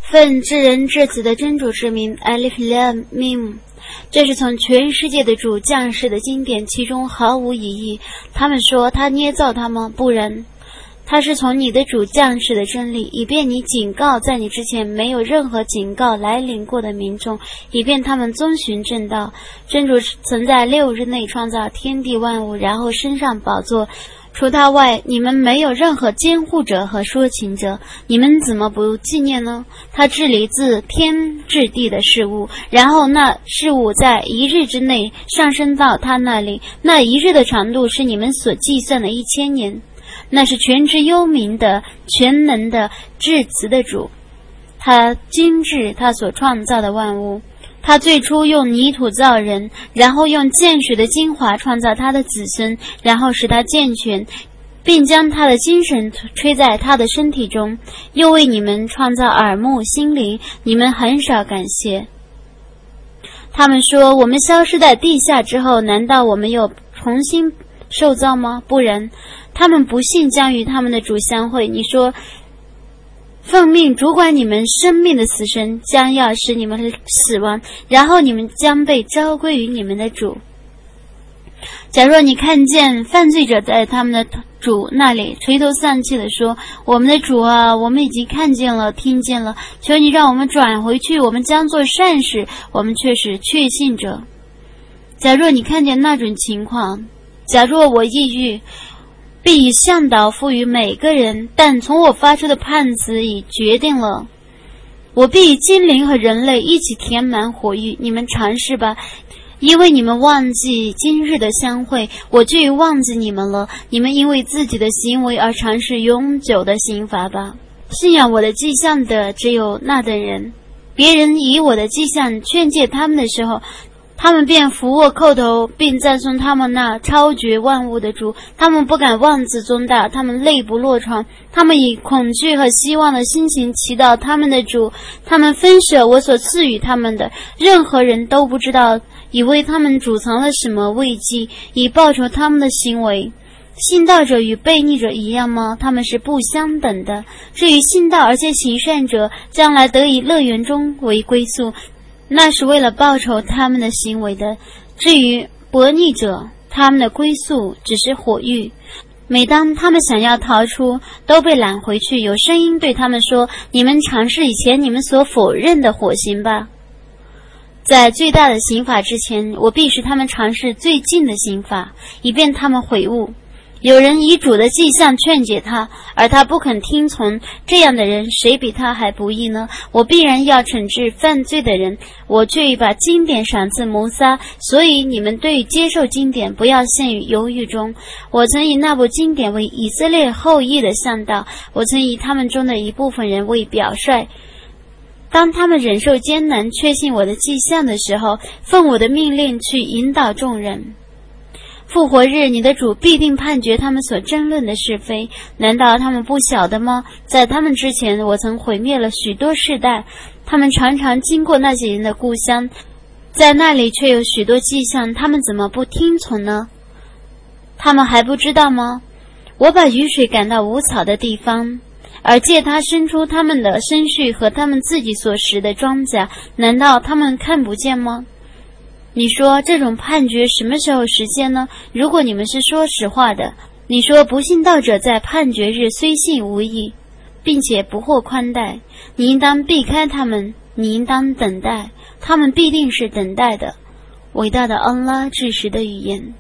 奉至人至子的真主之名 Alif Lam Mim， 这是从全世界的主降世的经典，其中毫无疑义。他们说他捏造他吗？不然，他是从你的主降世的真理，以便你警告在你之前没有任何警告来临过的民众，以便他们遵循正道。真主曾在6日内创造天地万物，然后升上宝座。除他外，你们没有任何监护者和说情者，你们怎么不纪念呢？他治理自天至地的事物，然后那事物在1日之内上升到他那里，那1日的长度是你们所计算的1000年。那是全知幽冥的、全能的、至慈的主，他精致他所创造的万物。他最初用泥土造人，然后用见水的精华创造他的子孙，然后使他健全，并将他的精神吹在他的身体中，又为你们创造耳目心灵，你们很少感谢。他们说，我们消失在地下之后，难道我们又重新受造吗？不然，他们不信将与他们的主相会。你说，奉命主管你们生命的死神，将要使你们死亡，然后你们将被召归于你们的主。假若你看见犯罪者在他们的主那里垂头丧气地说，我们的主啊，我们已经看见了听见了，求你让我们转回去，我们将做善事，我们却是确信者。假若你看见那种情况，假若我抑郁，必以向导赋予每个人，但从我发出的判词已决定了，我必以精灵和人类一起填满火域。你们尝试吧，因为你们忘记今日的相会，我就已忘记你们了。你们因为自己的行为而尝试永久的刑罚吧。信仰我的迹象的只有那等人，别人以我的迹象劝诫他们的时候，他们便俯卧叩头，并赞颂他们那超绝万物的主。他们不敢妄自尊大，他们泪不落床，他们以恐惧和希望的心情祈祷他们的主。他们分舍我所赐予他们的，任何人都不知道，以为他们储藏了什么慰藉，以报酬他们的行为。信道者与悖逆者一样吗？他们是不相等的。至于信道而且行善者，将来得以乐园中为归宿，那是为了报酬他们的行为的。至于悖逆者，他们的归宿只是火狱。每当他们想要逃出，都被揽回去。有声音对他们说，你们尝试以前你们所否认的火刑吧。在最大的刑罚之前，我必使他们尝试最近的刑罚，以便他们悔悟。有人以主的迹象劝解他，而他不肯听从，这样的人谁比他还不义呢？我必然要惩治犯罪的人，我却已把经典赏赐摩撒，所以你们对于接受经典不要陷于犹豫中。我曾以那部经典为以色列后裔的向导，我曾以他们中的一部分人为表率。当他们忍受艰难，确信我的迹象的时候，奉我的命令去引导众人。复活日，你的主必定判决他们所争论的是非，难道他们不晓得吗？在他们之前，我曾毁灭了许多世代，他们常常经过那些人的故乡，在那里却有许多迹象，他们怎么不听从呢？他们还不知道吗？我把雨水赶到无草的地方，而借它生出他们的生畜和他们自己所食的庄稼，难道他们看不见吗？你说这种判决什么时候实现呢？如果你们是说实话的，你说不信道者在判决日虽信无益，并且不获宽待，你应当避开他们，你应当等待，他们必定是等待的。伟大的安拉至实的语言。